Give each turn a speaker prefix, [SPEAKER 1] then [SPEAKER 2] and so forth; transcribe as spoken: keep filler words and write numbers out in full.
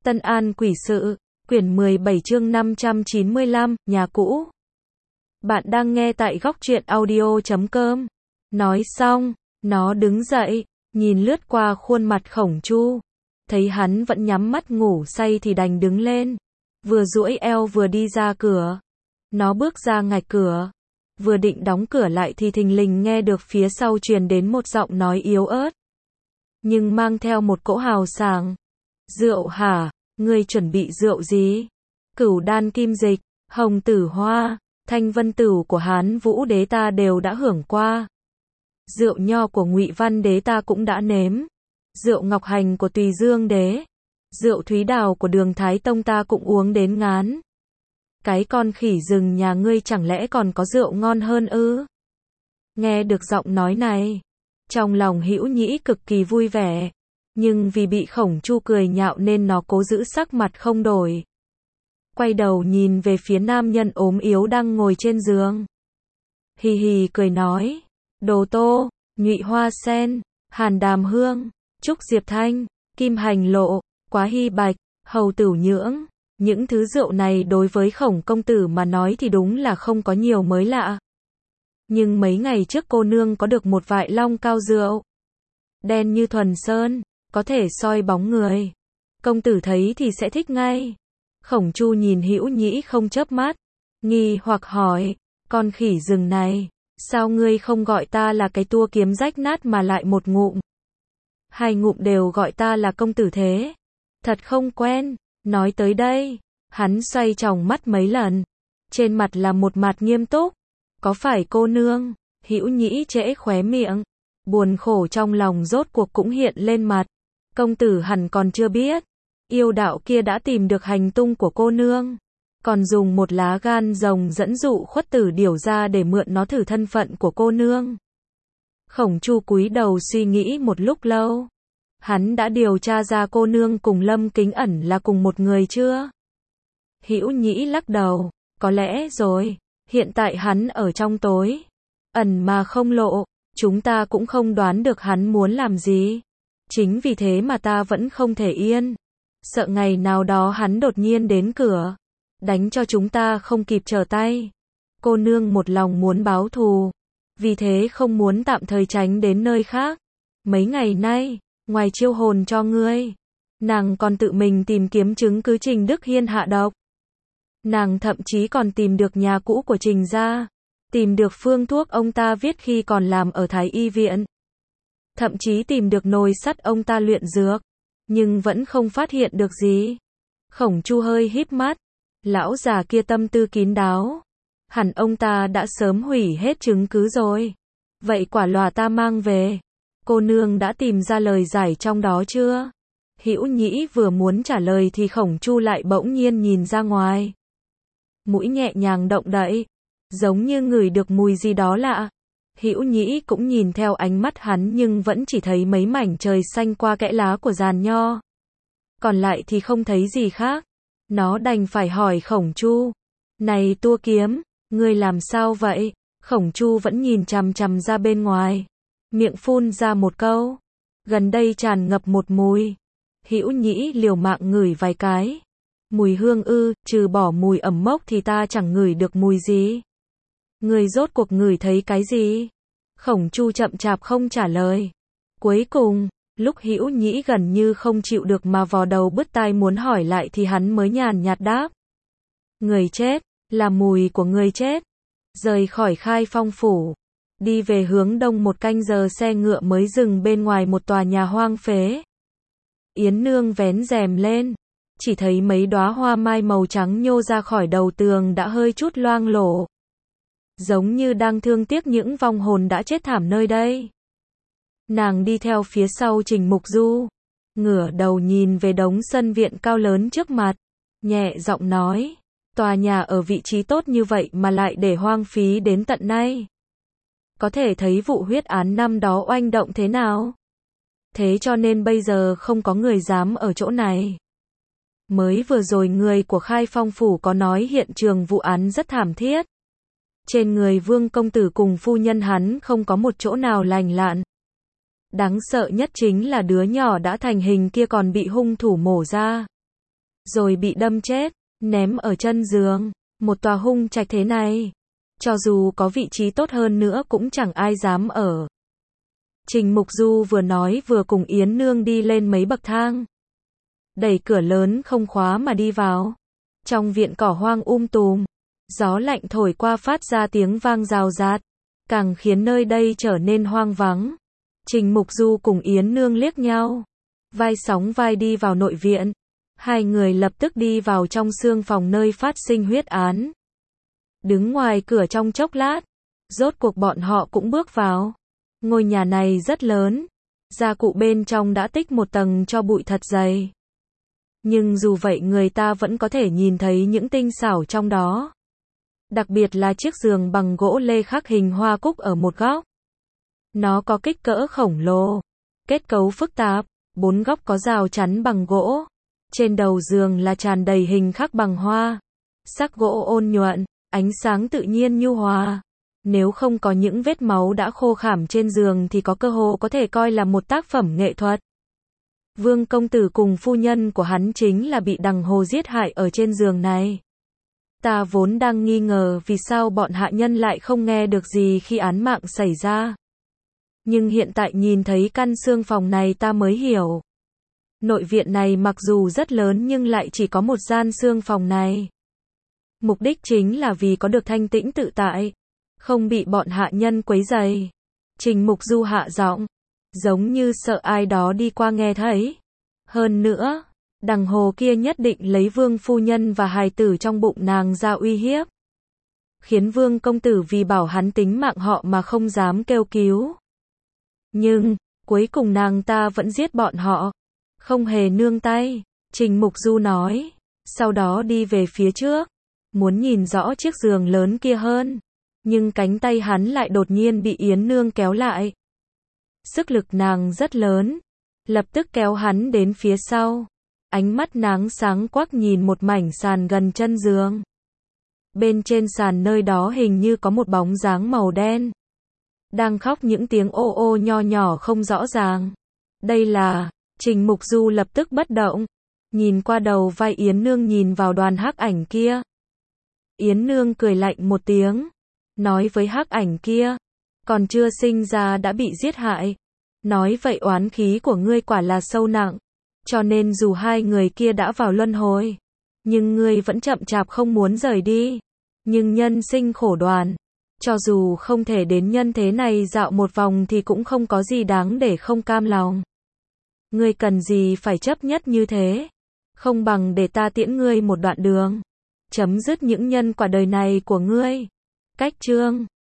[SPEAKER 1] Tân An Quỷ Sự, quyển mười bảy chương năm trăm chín mươi lăm, nhà cũ. Bạn đang nghe tại góc truyện audio chấm com. Nói xong, nó đứng dậy, nhìn lướt qua khuôn mặt Khổng Chu. Thấy hắn vẫn nhắm mắt ngủ say thì đành đứng lên. Vừa duỗi eo vừa đi ra cửa. Nó bước ra ngạch cửa. Vừa định đóng cửa lại thì thình lình nghe được phía sau truyền đến một giọng nói yếu ớt, nhưng mang theo một cỗ hào sảng. Rượu hả? Ngươi chuẩn bị rượu gì? Cửu đan kim dịch, hồng tử hoa, thanh vân tửu của Hán Vũ đế ta đều đã hưởng qua. Rượu nho của Ngụy Văn đế ta cũng đã nếm. Rượu ngọc hành của Tùy Dương đế. Rượu thúy đào của Đường Thái Tông ta cũng uống đến ngán. Cái con khỉ rừng nhà ngươi chẳng lẽ còn có rượu ngon hơn ư? Nghe được giọng nói này, trong lòng Hữu Nhĩ cực kỳ vui vẻ, nhưng vì bị Khổng Chu cười nhạo nên nó cố giữ sắc mặt không đổi. Quay đầu nhìn về phía nam nhân ốm yếu đang ngồi trên giường. Hì hì cười nói, Đồ Tô, Nhụy Hoa Sen, Hàn Đàm Hương, Trúc Diệp Thanh, Kim Hành Lộ, Quá Hy Bạch, Hầu Tửu Nhưỡng. Những thứ rượu này đối với Khổng công tử mà nói thì đúng là không có nhiều mới lạ. Nhưng mấy ngày trước cô nương có được một vại long cao rượu, đen như thuần sơn, có thể soi bóng người. Công tử thấy thì sẽ thích ngay. Khổng Chu nhìn Hữu Nhĩ không chớp mắt, nghi hoặc hỏi, con khỉ rừng này, sao ngươi không gọi ta là cái tua kiếm rách nát mà lại một ngụm? Hai ngụm đều gọi ta là công tử thế. Thật không quen. Nói tới đây, hắn xoay tròng mắt mấy lần, trên mặt là một mặt nghiêm túc. Có phải cô nương? Hữu Nhĩ trễ khóe miệng, buồn khổ trong lòng rốt cuộc cũng hiện lên mặt. Công tử hẳn còn chưa biết, yêu đạo kia đã tìm được hành tung của cô nương, còn dùng một lá gan rồng dẫn dụ Khuất Tử Điểu ra để mượn nó thử thân phận của cô nương. Khổng Chu cúi đầu suy nghĩ một lúc lâu. Hắn đã điều tra ra cô nương cùng Lâm Kính Ẩn là cùng một người chưa? Hữu Nhĩ lắc đầu, có lẽ rồi, hiện tại hắn ở trong tối, ẩn mà không lộ, chúng ta cũng không đoán được hắn muốn làm gì. Chính vì thế mà ta vẫn không thể yên, sợ ngày nào đó hắn đột nhiên đến cửa, đánh cho chúng ta không kịp trở tay. Cô nương một lòng muốn báo thù, vì thế không muốn tạm thời tránh đến nơi khác. Mấy ngày nay, ngoài chiêu hồn cho ngươi, nàng còn tự mình tìm kiếm chứng cứ Trình Đức Hiên hạ độc. Nàng thậm chí còn tìm được nhà cũ của Trình gia, tìm được phương thuốc ông ta viết khi còn làm ở Thái Y viện, thậm chí tìm được nồi sắt ông ta luyện dược, nhưng vẫn không phát hiện được gì. Khổng Chu hơi híp mắt, lão già kia tâm tư kín đáo, hẳn ông ta đã sớm hủy hết chứng cứ rồi. Vậy quả lòa ta mang về, cô nương đã tìm ra lời giải trong đó chưa? Hữu Nhĩ vừa muốn trả lời thì Khổng Chu lại bỗng nhiên nhìn ra ngoài. Mũi nhẹ nhàng động đậy, giống như ngửi được mùi gì đó lạ. Hữu Nhĩ cũng nhìn theo ánh mắt hắn nhưng vẫn chỉ thấy mấy mảnh trời xanh qua kẽ lá của giàn nho. Còn lại thì không thấy gì khác. Nó đành phải hỏi Khổng Chu, này tua kiếm, ngươi làm sao vậy? Khổng Chu vẫn nhìn chằm chằm ra bên ngoài, miệng phun ra một câu, gần đây tràn ngập một mùi. Hữu Nhĩ liều mạng ngửi vài cái. Mùi hương ư? Trừ bỏ mùi ẩm mốc thì ta chẳng ngửi được mùi gì. Người rốt cuộc ngửi thấy cái gì? Khổng Chu chậm chạp không trả lời. Cuối cùng, lúc Hữu Nhĩ gần như không chịu được mà vò đầu bứt tai muốn hỏi lại thì hắn mới nhàn nhạt đáp. Người chết, là mùi của người chết. Rời khỏi Khai Phong phủ, đi về hướng đông một canh giờ xe ngựa mới dừng bên ngoài một tòa nhà hoang phế. Yến Nương vén rèm lên, chỉ thấy mấy đóa hoa mai màu trắng nhô ra khỏi đầu tường đã hơi chút loang lổ, giống như đang thương tiếc những vong hồn đã chết thảm nơi đây. Nàng đi theo phía sau Trình Mục Du, ngửa đầu nhìn về đống sân viện cao lớn trước mặt, nhẹ giọng nói, tòa nhà ở vị trí tốt như vậy mà lại để hoang phí đến tận nay. Có thể thấy vụ huyết án năm đó oanh động thế nào. Thế cho nên bây giờ không có người dám ở chỗ này. Mới vừa rồi người của Khai Phong phủ có nói hiện trường vụ án rất thảm thiết. Trên người Vương công tử cùng phu nhân hắn không có một chỗ nào lành lặn. Đáng sợ nhất chính là đứa nhỏ đã thành hình kia còn bị hung thủ mổ ra. rồi bị đâm chết, ném ở chân giường. Một tòa hung trạch thế này, cho dù có vị trí tốt hơn nữa cũng chẳng ai dám ở. Trình Mục Du vừa nói vừa cùng Yến Nương đi lên mấy bậc thang. Đẩy cửa lớn không khóa mà đi vào. Trong viện cỏ hoang um tùm, gió lạnh thổi qua phát ra tiếng vang rào rạt, càng khiến nơi đây trở nên hoang vắng. Trình Mục Du cùng Yến Nương liếc nhau, vai sóng vai đi vào nội viện. Hai người lập tức đi vào trong xương phòng nơi phát sinh huyết án. Đứng ngoài cửa trong chốc lát, rốt cuộc bọn họ cũng bước vào. Ngôi nhà này rất lớn, gia cụ bên trong đã tích một tầng tro bụi thật dày. Nhưng dù vậy người ta vẫn có thể nhìn thấy những tinh xảo trong đó. Đặc biệt là chiếc giường bằng gỗ lê khắc hình hoa cúc ở một góc. Nó có kích cỡ khổng lồ, kết cấu phức tạp, bốn góc có rào chắn bằng gỗ. Trên đầu giường là tràn đầy hình khắc bằng hoa. Sắc gỗ ôn nhuận, ánh sáng tự nhiên nhu hòa. Nếu không có những vết máu đã khô khảm trên giường thì có cơ hội có thể coi là một tác phẩm nghệ thuật. Vương công tử cùng phu nhân của hắn chính là bị đằng hồ giết hại ở trên giường này. Ta vốn đang nghi ngờ vì sao bọn hạ nhân lại không nghe được gì khi án mạng xảy ra. Nhưng hiện tại nhìn thấy căn xương phòng này ta mới hiểu. Nội viện này mặc dù rất lớn nhưng lại chỉ có một gian xương phòng này. Mục đích chính là vì có được thanh tĩnh tự tại, không bị bọn hạ nhân quấy rầy. Trình Mục Du hạ giọng, giống như sợ ai đó đi qua nghe thấy. Hơn nữa, đằng hồ kia nhất định lấy vương phu nhân và hài tử trong bụng nàng ra uy hiếp. Khiến vương công tử vì bảo hắn tính mạng họ mà không dám kêu cứu. Nhưng, cuối cùng nàng ta vẫn giết bọn họ. Không hề nương tay, Trình Mục Du nói. Sau đó đi về phía trước, muốn nhìn rõ chiếc giường lớn kia hơn. Nhưng cánh tay hắn lại đột nhiên bị Yến Nương kéo lại. Sức lực nàng rất lớn, lập tức kéo hắn đến phía sau. Ánh mắt nàng sáng quắc nhìn một mảnh sàn gần chân giường. Bên trên sàn nơi đó hình như có một bóng dáng màu đen. Đang khóc những tiếng ô ô nho nhỏ không rõ ràng. Đây là... Trình Mục Du lập tức bất động. Nhìn qua đầu vai Yến Nương nhìn vào đoàn hắc ảnh kia. Yến Nương cười lạnh một tiếng. Nói với hắc ảnh kia. Còn chưa sinh ra đã bị giết hại. Nói vậy oán khí của ngươi quả là sâu nặng. Cho nên dù hai người kia đã vào luân hồi. Nhưng ngươi vẫn chậm chạp không muốn rời đi. Nhưng nhân sinh khổ đoàn. Cho dù không thể đến nhân thế này dạo một vòng thì cũng không có gì đáng để không cam lòng. Ngươi cần gì phải chấp nhất như thế? Không bằng để ta tiễn ngươi một đoạn đường. Chấm dứt những nhân quả đời này của ngươi. Cách chương